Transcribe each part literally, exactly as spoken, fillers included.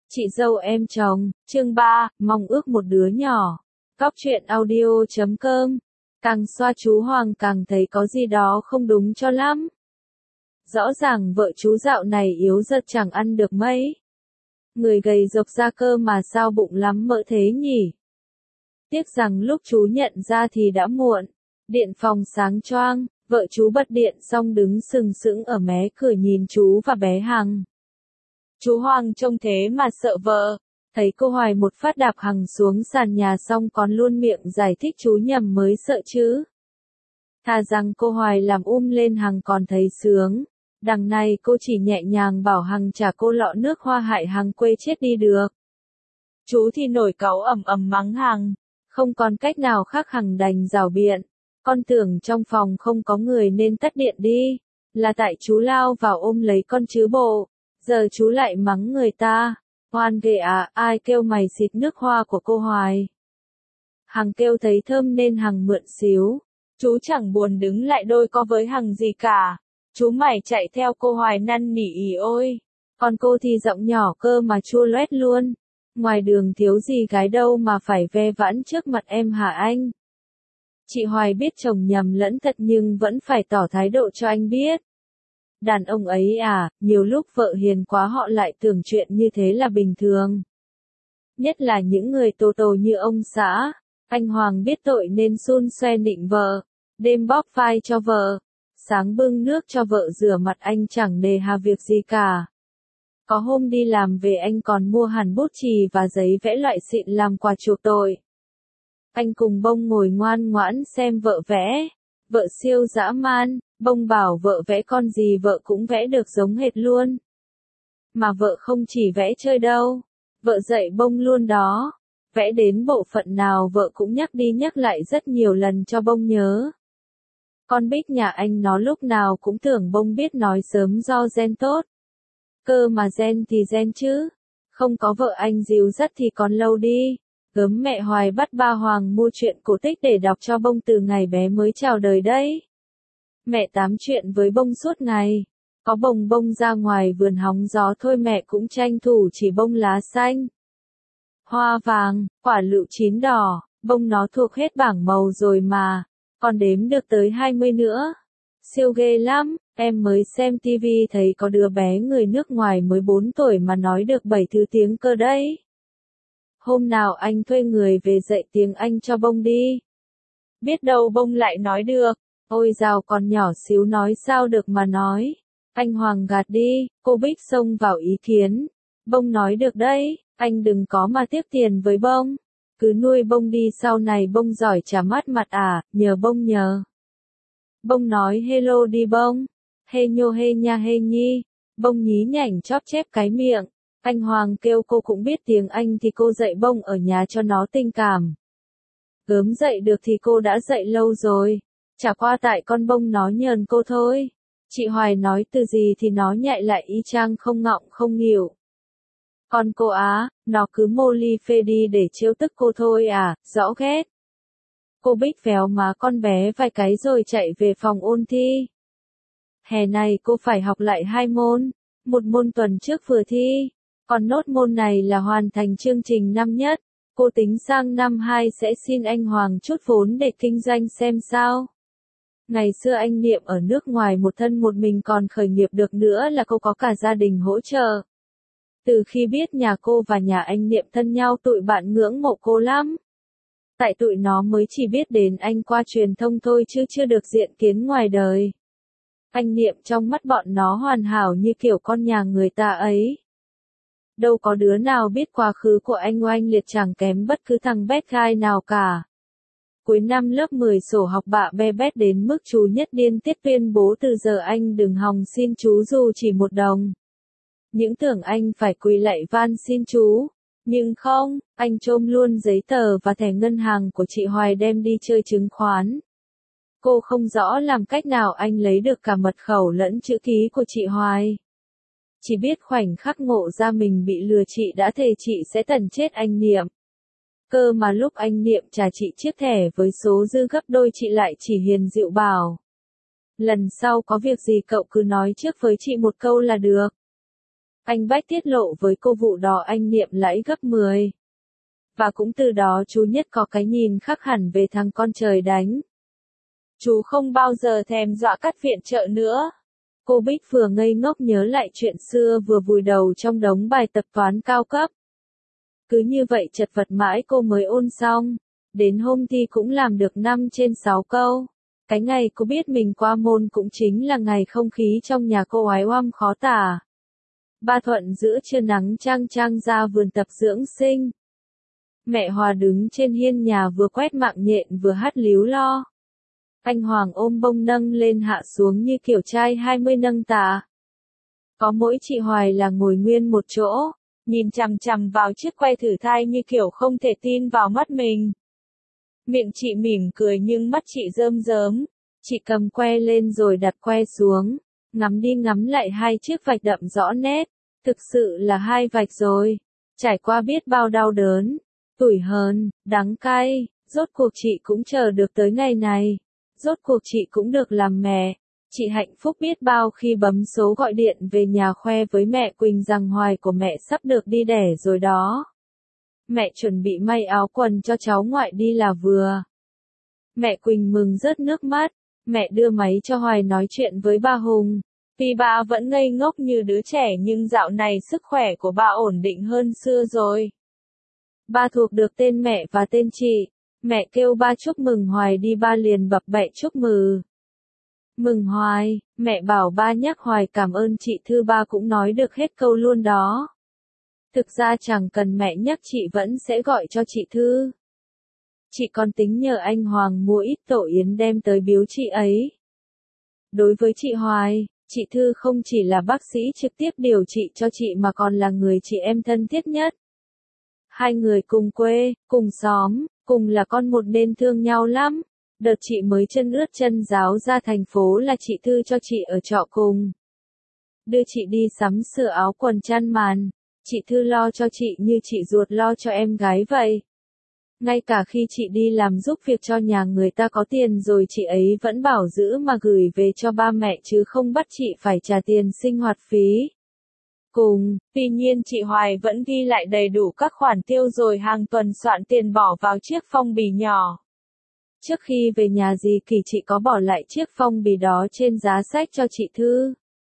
Chị dâu em chồng, chương ba, mong ước một đứa nhỏ. Góc truyện audio chấm com. Càng xoa chú Hoàng càng thấy có gì đó không đúng cho lắm. Rõ ràng vợ chú dạo này yếu dật chẳng ăn được mấy. Người gầy rộc ra cơ mà sao bụng lắm mỡ thế nhỉ? Tiếc rằng lúc chú nhận ra thì đã muộn. Điện phòng sáng choang, vợ chú bật điện xong đứng sừng sững ở mé cửa nhìn chú và bé Hằng. Chú Hoàng trông thế mà sợ vợ, thấy cô Hoài một phát đạp Hằng xuống sàn nhà xong còn luôn miệng giải thích chú nhầm mới sợ chứ. Thà rằng cô Hoài làm um lên Hằng còn thấy sướng, đằng này cô chỉ nhẹ nhàng bảo Hằng trả cô lọ nước hoa hại Hằng quê chết đi được. Chú thì nổi cáu ầm ầm mắng Hằng, không còn cách nào khác Hằng đành rảo biện. Con tưởng trong phòng không có người nên tắt điện đi, là tại chú lao vào ôm lấy con chứ bộ. Giờ chú lại mắng người ta, oan ghê à, ai kêu mày xịt nước hoa của cô Hoài. Hằng kêu thấy thơm nên Hằng mượn xíu, chú chẳng buồn đứng lại đôi co với Hằng gì cả, chú mày chạy theo cô Hoài năn nỉ ỉ ôi, còn cô thì giọng nhỏ cơ mà chua loét luôn, ngoài đường thiếu gì gái đâu mà phải ve vãn trước mặt em hả anh. Chị Hoài biết chồng nhầm lẫn thật nhưng vẫn phải tỏ thái độ cho anh biết. Đàn ông ấy à, nhiều lúc vợ hiền quá họ lại tưởng chuyện như thế là bình thường. Nhất là những người tồ tồ như ông xã. Anh Hoàng biết tội nên xun xoe nịnh vợ, đêm bóp vai cho vợ, sáng bưng nước cho vợ rửa mặt anh chẳng nề hà việc gì cả. Có hôm đi làm về anh còn mua hẳn bút chì và giấy vẽ loại xịn làm quà chuộc tội. Anh cùng Bông ngồi ngoan ngoãn xem vợ vẽ. Vợ siêu dã man, Bông bảo vợ vẽ con gì vợ cũng vẽ được giống hệt luôn. Mà vợ không chỉ vẽ chơi đâu, vợ dạy Bông luôn đó. Vẽ đến bộ phận nào vợ cũng nhắc đi nhắc lại rất nhiều lần cho Bông nhớ. Con Bích nhà anh nó lúc nào cũng tưởng Bông biết nói sớm do gen tốt. Cơ mà gen thì gen chứ, không có vợ anh dìu dắt thì còn lâu đi. Gớm mẹ Hoài bắt ba Hoàng mua truyện cổ tích để đọc cho Bông từ ngày bé mới chào đời đấy. Mẹ tám chuyện với Bông suốt ngày. Có bồng Bông ra ngoài vườn hóng gió thôi mẹ cũng tranh thủ chỉ bông lá xanh, hoa vàng, quả lựu chín đỏ. Bông nó thuộc hết bảng màu rồi mà, còn đếm được tới hai mươi nữa. Siêu ghê lắm, em mới xem tivi thấy có đứa bé người nước ngoài mới bốn tuổi mà nói được bảy thứ tiếng cơ đấy. Hôm nào anh thuê người về dạy tiếng Anh cho Bông đi. Biết đâu Bông lại nói được. Ôi dào còn nhỏ xíu nói sao được mà nói. Anh Hoàng gạt đi, cô Bích xông vào ý kiến. Bông nói được đấy, anh đừng có mà tiếc tiền với Bông. Cứ nuôi Bông đi sau này Bông giỏi trả mắt mặt à, nhờ Bông nhờ. Bông nói hello đi Bông. Hê nhô hê nha hê nhi. Bông nhí nhảnh chóp chép cái miệng. Anh Hoàng kêu cô cũng biết tiếng Anh thì cô dạy Bông ở nhà cho nó tình cảm. Gớm dạy được thì cô đã dạy lâu rồi. Chả qua tại con Bông nó nhờn cô thôi. Chị Hoài nói từ gì thì nó nhại lại y chang không ngọng không nghỉu. Còn cô á, nó cứ mô ly phê đi để trêu tức cô thôi à, rõ ghét. Cô Bích véo má con bé vài cái rồi chạy về phòng ôn thi. Hè này cô phải học lại hai môn, một môn tuần trước vừa thi, còn nốt môn này là hoàn thành chương trình năm nhất. Cô tính sang năm hai sẽ xin anh Hoàng chút vốn để kinh doanh xem sao. Ngày xưa anh Niệm ở nước ngoài một thân một mình còn khởi nghiệp được nữa là cô có cả gia đình hỗ trợ. Từ khi biết nhà cô và nhà anh Niệm thân nhau tụi bạn ngưỡng mộ cô lắm. Tại tụi nó mới chỉ biết đến anh qua truyền thông thôi chứ chưa được diện kiến ngoài đời. Anh Niệm trong mắt bọn nó hoàn hảo như kiểu con nhà người ta ấy. Đâu có đứa nào biết quá khứ của anh oanh liệt chẳng kém bất cứ thằng bad guy nào cả. Cuối năm lớp mười sổ học bạ be bét đến mức chú Nhất điên tiết tuyên bố từ giờ anh đừng hòng xin chú dù chỉ một đồng. Những tưởng anh phải quỳ lạy van xin chú. Nhưng không, anh trôm luôn giấy tờ và thẻ ngân hàng của chị Hoài đem đi chơi chứng khoán. Cô không rõ làm cách nào anh lấy được cả mật khẩu lẫn chữ ký của chị Hoài. Chỉ biết khoảnh khắc ngộ ra mình bị lừa chị đã thề chị sẽ tần chết anh Niệm. Cơ mà lúc anh Niệm trả chị chiếc thẻ với số dư gấp đôi chị lại chỉ hiền dịu bảo. Lần sau có việc gì cậu cứ nói trước với chị một câu là được. Anh Bách tiết lộ với cô vụ đó anh Niệm lãi gấp mười. Và cũng từ đó chú Nhất có cái nhìn khác hẳn về thằng con trời đánh. Chú không bao giờ thèm dọa cắt viện trợ nữa. Cô Bích vừa ngây ngốc nhớ lại chuyện xưa vừa vùi đầu trong đống bài tập toán cao cấp. Cứ như vậy chật vật mãi cô mới ôn xong. Đến hôm thi cũng làm được năm trên sáu câu. Cái ngày cô biết mình qua môn cũng chính là ngày không khí trong nhà cô oái oăm khó tả. Ba Thuận giữa trưa nắng chang chang ra vườn tập dưỡng sinh. Mẹ Hòa đứng trên hiên nhà vừa quét mạng nhện vừa hát líu lo. Anh Hoàng ôm bông nâng lên hạ xuống như kiểu trai hai mươi nâng tà. Có mỗi chị Hoài là ngồi nguyên một chỗ, nhìn chằm chằm vào chiếc que thử thai như kiểu không thể tin vào mắt mình. Miệng chị mỉm cười nhưng mắt chị rơm rớm. Chị cầm que lên rồi đặt que xuống, ngắm đi ngắm lại hai chiếc vạch đậm rõ nét. Thực sự là hai vạch rồi. Trải qua biết bao đau đớn, tủi hờn, đắng cay, rốt cuộc chị cũng chờ được tới ngày này. Rốt cuộc chị cũng được làm mẹ. Chị hạnh phúc biết bao khi bấm số gọi điện về nhà khoe với mẹ Quỳnh rằng Hoài của mẹ sắp được đi đẻ rồi đó. Mẹ chuẩn bị may áo quần cho cháu ngoại đi là vừa. Mẹ Quỳnh mừng rớt nước mắt. Mẹ đưa máy cho Hoài nói chuyện với ba Hùng. Vì bà vẫn ngây ngốc như đứa trẻ nhưng dạo này sức khỏe của bà ổn định hơn xưa rồi. Ba thuộc được tên mẹ và tên chị. Mẹ kêu ba chúc mừng Hoài đi ba liền bập bẹ chúc mừng. Mừng Hoài, mẹ bảo ba nhắc Hoài cảm ơn chị Thư ba cũng nói được hết câu luôn đó. Thực ra chẳng cần mẹ nhắc chị vẫn sẽ gọi cho chị Thư. Chị còn tính nhờ anh Hoàng mua ít tổ yến đem tới biếu chị ấy. Đối với chị Hoài, chị Thư không chỉ là bác sĩ trực tiếp điều trị cho chị mà còn là người chị em thân thiết nhất. Hai người cùng quê, cùng xóm, cùng là con một nên thương nhau lắm. Đợt chị mới chân ướt chân ráo ra thành phố là chị Thư cho chị ở trọ cùng. Đưa chị đi sắm sửa áo quần chăn màn. Chị Thư lo cho chị như chị ruột lo cho em gái vậy. Ngay cả khi chị đi làm giúp việc cho nhà người ta có tiền rồi chị ấy vẫn bảo giữ mà gửi về cho ba mẹ chứ không bắt chị phải trả tiền sinh hoạt phí. Cùng, tuy nhiên chị Hoài vẫn ghi lại đầy đủ các khoản tiêu rồi hàng tuần soạn tiền bỏ vào chiếc phong bì nhỏ. Trước khi về nhà dì Kỳ chị có bỏ lại chiếc phong bì đó trên giá sách cho chị Thư.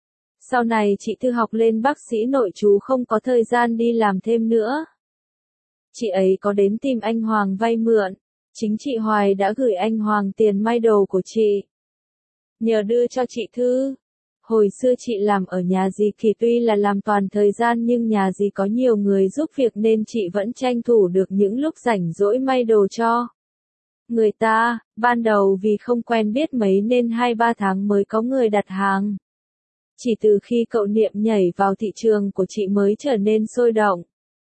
Sau này chị Thư học lên bác sĩ nội trú không có thời gian đi làm thêm nữa. Chị ấy có đến tìm anh Hoàng vay mượn. Chính chị Hoài đã gửi anh Hoàng tiền may đồ của chị. Nhờ đưa cho chị Thư. Hồi xưa chị làm ở nhà dì Kỳ tuy là làm toàn thời gian nhưng nhà dì có nhiều người giúp việc nên chị vẫn tranh thủ được những lúc rảnh rỗi may đồ cho người ta. Ban đầu vì không quen biết mấy nên hai ba tháng mới có người đặt hàng. Chỉ từ khi cậu Niệm nhảy vào thị trường của chị mới trở nên sôi động.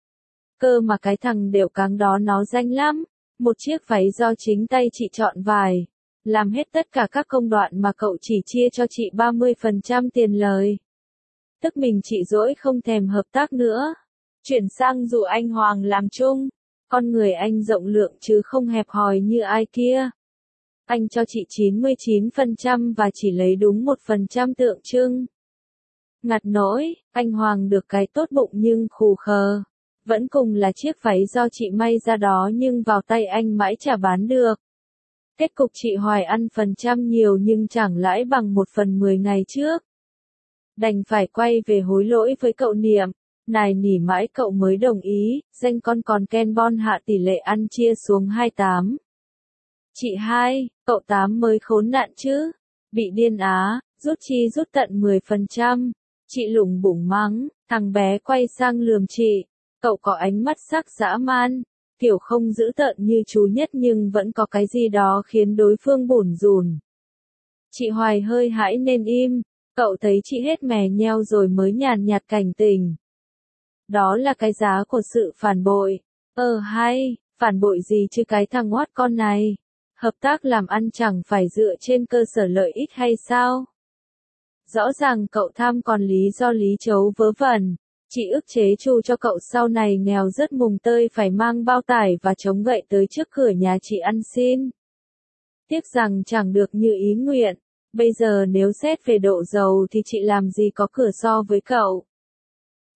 Cơ mà cái thằng đều cáng đó nó danh lắm. Một chiếc váy do chính tay chị chọn vải. Làm hết tất cả các công đoạn mà cậu chỉ chia cho chị ba mươi phần trăm tiền lời. Tức mình chị dỗi không thèm hợp tác nữa. Chuyển sang dụ anh Hoàng làm chung. Con người anh rộng lượng chứ không hẹp hòi như ai kia. Anh cho chị chín mươi chín phần trăm và chỉ lấy đúng một phần trăm tượng trưng. Ngặt nỗi, anh Hoàng được cái tốt bụng nhưng khù khờ. Vẫn cùng là chiếc váy do chị may ra đó nhưng vào tay anh mãi chả bán được. Kết cục chị Hoài ăn phần trăm nhiều nhưng chẳng lãi bằng một phần mười ngày trước. Đành phải quay về hối lỗi với cậu Niệm. Nài nỉ mãi cậu mới đồng ý, danh con còn Ken Bon hạ tỷ lệ ăn chia xuống hai mươi tám. Chị hai, cậu Tám mới khốn nạn chứ. Bị điên á, rút chi rút tận mười phần trăm. Chị lủng bủng mắng, thằng bé quay sang lườm chị. Cậu có ánh mắt sắc dã man, kiểu không dữ tợn như chú Nhất nhưng vẫn có cái gì đó khiến đối phương bủn rủn. Chị Hoài hơi hãi nên im, cậu thấy chị hết mè nheo rồi mới nhàn nhạt cảnh tỉnh. Đó là cái giá của sự phản bội. Ờ hay, phản bội gì chứ cái thằng oát con này. Hợp tác làm ăn chẳng phải dựa trên cơ sở lợi ích hay sao? Rõ ràng cậu tham còn lý do lý chấu vớ vẩn. Chị ức chế chu cho cậu sau này nghèo rất mùng tơi phải mang bao tải và chống gậy tới trước cửa nhà chị ăn xin. Tiếc rằng chẳng được như ý nguyện. Bây giờ nếu xét về độ giàu thì chị làm gì có cửa so với cậu.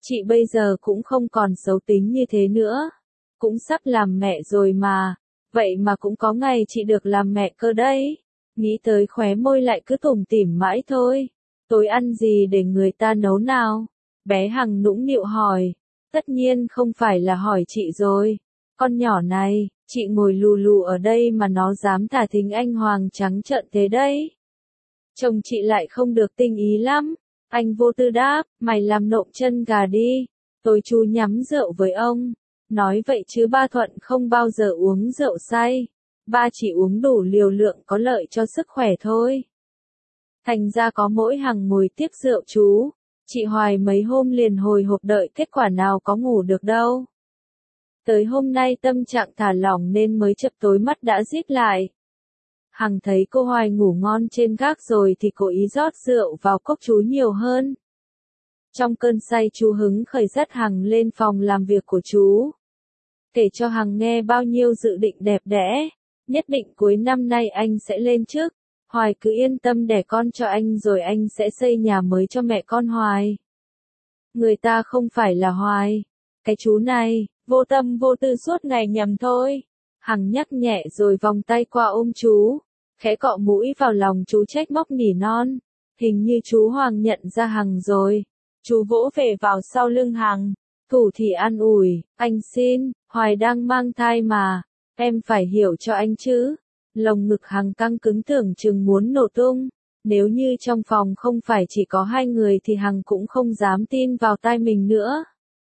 Chị bây giờ cũng không còn xấu tính như thế nữa. Cũng sắp làm mẹ rồi mà. Vậy mà cũng có ngày chị được làm mẹ cơ đấy. Nghĩ tới khóe môi lại cứ tủm tỉm mãi thôi. Tối ăn gì để người ta nấu nào? Bé Hằng nũng nịu hỏi. Tất nhiên không phải là hỏi chị rồi. Con nhỏ này, chị ngồi lù lù ở đây mà nó dám thả thính anh Hoàng trắng trợn thế đấy. Chồng chị lại không được tinh ý lắm. Anh vô tư đáp, mày làm nộm chân gà đi. Tối chú nhắm rượu với ông. Nói vậy chứ ba Thuận không bao giờ uống rượu say. Ba chỉ uống đủ liều lượng có lợi cho sức khỏe thôi. Thành ra có mỗi Hằng ngồi tiếp rượu chú. Chị Hoài mấy hôm liền hồi hộp đợi kết quả nào có ngủ được đâu. Tới hôm nay tâm trạng thả lỏng nên mới chập tối mắt đã díp lại. Hằng thấy cô Hoài ngủ ngon trên gác rồi thì cố ý rót rượu vào cốc chú nhiều hơn. Trong cơn say chú hứng khởi dắt Hằng lên phòng làm việc của chú. Kể cho Hằng nghe bao nhiêu dự định đẹp đẽ. Nhất định cuối năm nay anh sẽ lên chức. Hoài cứ yên tâm đẻ con cho anh rồi anh sẽ xây nhà mới cho mẹ con Hoài. Người ta không phải là Hoài. Cái chú này, vô tâm vô tư suốt ngày nhầm thôi. Hằng nhắc nhẹ rồi vòng tay qua ôm chú. Khẽ cọ mũi vào lòng chú trách móc nỉ non. Hình như chú Hoàng nhận ra Hằng rồi. Chú vỗ về vào sau lưng Hằng. Thủ thì an ủi, anh xin, Hoài đang mang thai mà. Em phải hiểu cho anh chứ. Lồng ngực Hằng căng cứng tưởng chừng muốn nổ tung. Nếu như trong phòng không phải chỉ có hai người thì Hằng cũng không dám tin vào tai mình nữa.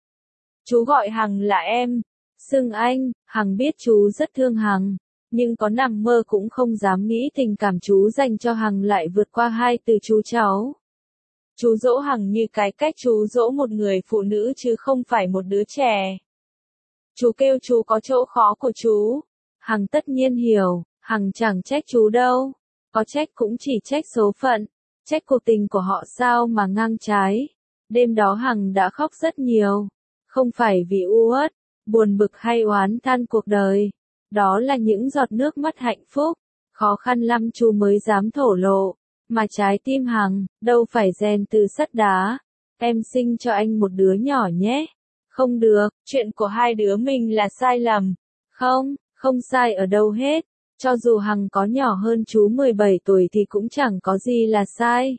Chú gọi Hằng là em. Xưng anh, Hằng biết chú rất thương Hằng. Nhưng có nằm mơ cũng không dám nghĩ tình cảm chú dành cho Hằng lại vượt qua hai từ chú cháu. Chú dỗ Hằng như cái cách chú dỗ một người phụ nữ chứ không phải một đứa trẻ. Chú kêu chú có chỗ khó của chú. Hằng tất nhiên hiểu, Hằng chẳng trách chú đâu. Có trách cũng chỉ trách số phận. Trách cuộc tình của họ sao mà ngang trái. Đêm đó Hằng đã khóc rất nhiều. Không phải vì u uất, buồn bực hay oán than cuộc đời. Đó là những giọt nước mắt hạnh phúc. Khó khăn lắm chú mới dám thổ lộ. Mà trái tim Hằng, đâu phải rèn từ sắt đá. Em sinh cho anh một đứa nhỏ nhé. Không được, chuyện của hai đứa mình là sai lầm. Không, không sai ở đâu hết. Cho dù Hằng có nhỏ hơn chú mười bảy tuổi thì cũng chẳng có gì là sai.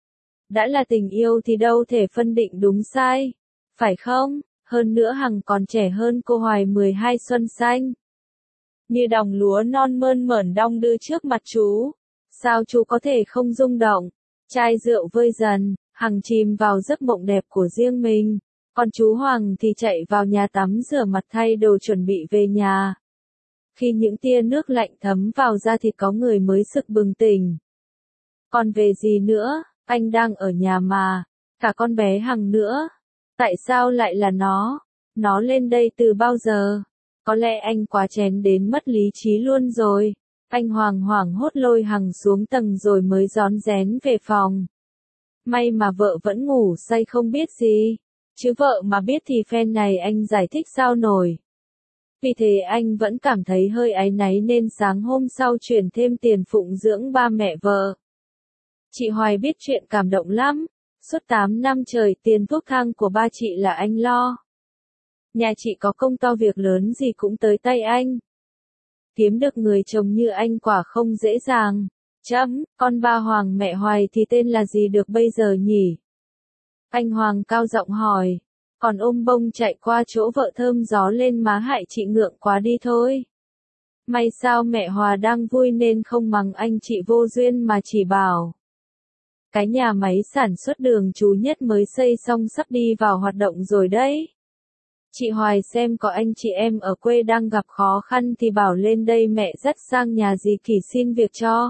Đã là tình yêu thì đâu thể phân định đúng sai. Phải không? Hơn nữa Hằng còn trẻ hơn cô Hoài mười hai xuân xanh. Như đồng lúa non mơn mởn đong đưa trước mặt chú. Sao chú có thể không rung động? Chai rượu vơi dần, Hằng chìm vào giấc mộng đẹp của riêng mình. Còn chú Hoàng thì chạy vào nhà tắm rửa mặt thay đồ chuẩn bị về nhà. Khi những tia nước lạnh thấm vào da thịt có người mới sực bừng tỉnh. Còn về gì nữa, anh đang ở nhà mà. Cả con bé Hằng nữa. Tại sao lại là nó? Nó lên đây từ bao giờ? Có lẽ anh quá chén đến mất lý trí luôn rồi. Anh Hoàng hoảng hốt lôi Hằng xuống tầng rồi mới rón rén về phòng. May mà vợ vẫn ngủ say không biết gì. Chứ vợ mà biết thì phen này anh giải thích sao nổi. Vì thế anh vẫn cảm thấy hơi áy náy nên sáng hôm sau chuyển thêm tiền phụng dưỡng ba mẹ vợ. Chị Hoài biết chuyện cảm động lắm. Suốt tám năm trời tiền thuốc thang của ba chị là anh lo. Nhà chị có công to việc lớn gì cũng tới tay anh. Kiếm được người chồng như anh quả không dễ dàng. Chấm, con ba Hoàng mẹ Hoài thì tên là gì được bây giờ nhỉ? Anh Hoàng cao giọng hỏi. Còn ôm bông chạy qua chỗ vợ thơm gió lên má hại chị ngượng quá đi thôi. May sao mẹ Hòa đang vui nên không mắng anh chị vô duyên mà chỉ bảo. Cái nhà máy sản xuất đường chú Nhất mới xây xong sắp đi vào hoạt động rồi đấy. Chị Hoài xem có anh chị em ở quê đang gặp khó khăn thì bảo lên đây mẹ dắt sang nhà dì Kỳ xin việc cho.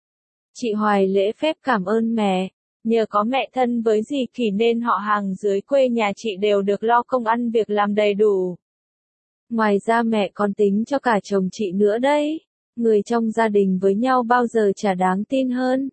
Chị Hoài lễ phép cảm ơn mẹ. Nhờ có mẹ thân với dì Kỳ nên họ hàng dưới quê nhà chị đều được lo công ăn việc làm đầy đủ. Ngoài ra mẹ còn tính cho cả chồng chị nữa đấy. Người trong gia đình với nhau bao giờ chả đáng tin hơn.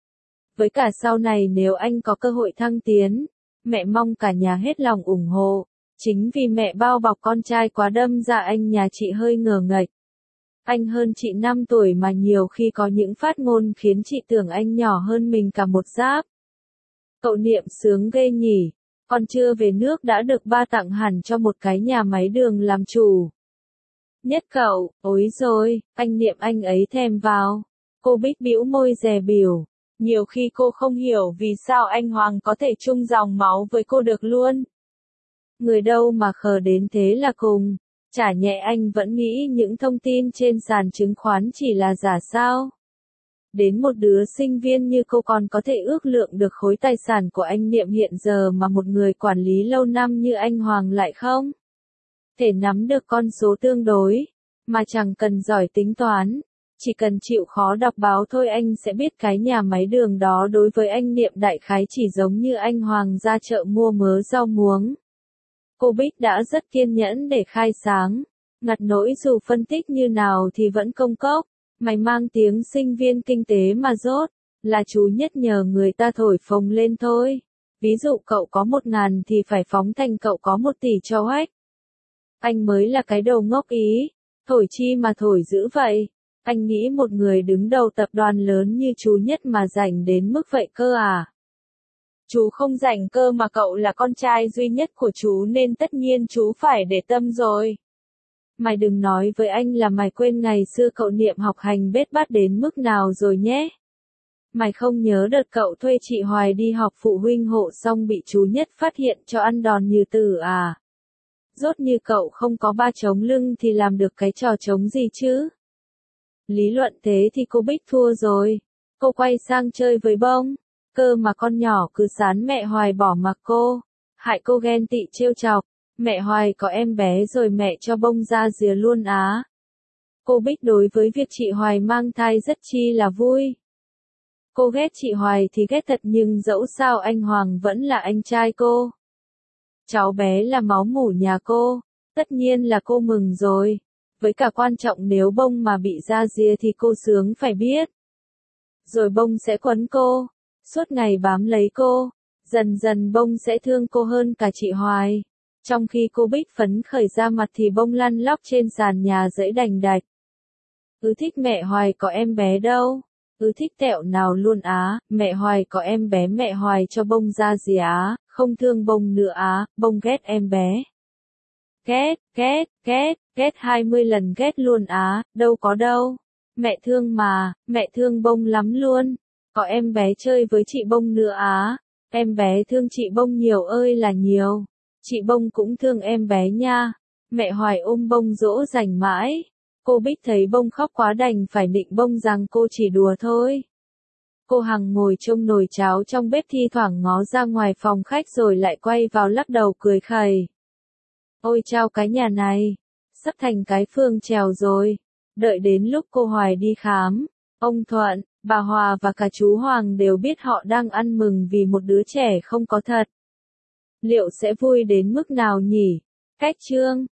Với cả sau này nếu anh có cơ hội thăng tiến, mẹ mong cả nhà hết lòng ủng hộ. Chính vì mẹ bao bọc con trai quá đâm ra anh nhà chị hơi ngờ nghệch. Anh hơn chị năm tuổi mà nhiều khi có những phát ngôn khiến chị tưởng anh nhỏ hơn mình cả một giáp. Cậu Niệm sướng ghê nhỉ. Còn chưa về nước đã được ba tặng hẳn cho một cái nhà máy đường làm chủ. Nhất cậu, ối rồi, anh Niệm anh ấy thèm vào. Cô Bích bĩu môi dè bỉu. Nhiều khi cô không hiểu vì sao anh Hoàng có thể chung dòng máu với cô được luôn. Người đâu mà khờ đến thế là cùng. Chả nhẹ anh vẫn nghĩ những thông tin trên sàn chứng khoán chỉ là giả sao. Đến một đứa sinh viên như cô còn có thể ước lượng được khối tài sản của anh Niệm hiện giờ mà một người quản lý lâu năm như anh Hoàng lại không thể nắm được con số tương đối, mà chẳng cần giỏi tính toán, chỉ cần chịu khó đọc báo thôi anh sẽ biết cái nhà máy đường đó đối với anh Niệm đại khái chỉ giống như anh Hoàng ra chợ mua mớ rau muống. Cô Bích đã rất kiên nhẫn để khai sáng, ngặt nỗi dù phân tích như nào thì vẫn công cốc. Mày mang tiếng sinh viên kinh tế mà dốt, là chú Nhất nhờ người ta thổi phồng lên thôi. Ví dụ cậu có một ngàn thì phải phóng thành cậu có một tỷ cho hách. Anh mới là cái đầu ngốc ý, thổi chi mà thổi dữ vậy. Anh nghĩ một người đứng đầu tập đoàn lớn như chú Nhất mà rảnh đến mức vậy cơ à? Chú không rảnh cơ mà cậu là con trai duy nhất của chú nên tất nhiên chú phải để tâm rồi. Mày đừng nói với anh là mày quên ngày xưa cậu Niệm học hành bết bát đến mức nào rồi nhé. Mày không nhớ đợt cậu thuê chị Hoài đi học phụ huynh hộ xong bị chú Nhất phát hiện cho ăn đòn như tử à? Rốt như cậu không có ba chống lưng thì làm được cái trò chống gì chứ? Lý luận thế thì cô Bích thua rồi. Cô quay sang chơi với bông. Cơ mà con nhỏ cứ sán mẹ Hoài bỏ mặc cô. Hại cô ghen tị trêu chọc. Mẹ Hoài có em bé rồi mẹ cho bông ra rìa luôn á. Cô Bích đối với việc chị Hoài mang thai rất chi là vui. Cô ghét chị Hoài thì ghét thật nhưng dẫu sao anh Hoàng vẫn là anh trai cô. Cháu bé là máu mủ nhà cô, tất nhiên là cô mừng rồi. Với cả quan trọng nếu bông mà bị ra rìa thì cô sướng phải biết. Rồi bông sẽ quấn cô, suốt ngày bám lấy cô, dần dần bông sẽ thương cô hơn cả chị Hoài. Trong khi cô Bích phấn khởi ra mặt thì bông lăn lóc trên sàn nhà dẫy đành đạch. Ứ thích mẹ Hoài có em bé đâu. Ứ thích tẹo nào luôn á, mẹ Hoài có em bé mẹ Hoài cho bông ra gì á, không thương bông nữa á, bông ghét em bé. Ghét, ghét, ghét, ghét hai mươi lần ghét luôn á, đâu có đâu. Mẹ thương mà, mẹ thương bông lắm luôn. Có em bé chơi với chị bông nữa á, em bé thương chị bông nhiều ơi là nhiều. Chị bông cũng thương em bé nha. Mẹ Hoài ôm bông dỗ dành mãi. Cô Bích thấy bông khóc quá đành phải nịnh bông rằng cô chỉ đùa thôi. Cô Hằng ngồi trông nồi cháo trong bếp thi thoảng ngó ra ngoài phòng khách rồi lại quay vào lắc đầu cười khẩy. Ôi chao cái nhà này, sắp thành cái phương trèo rồi. Đợi đến lúc cô Hoài đi khám, ông Thuận, bà Hòa và cả chú Hoàng đều biết họ đang ăn mừng vì một đứa trẻ không có thật. Liệu sẽ vui đến mức nào nhỉ? Cách chương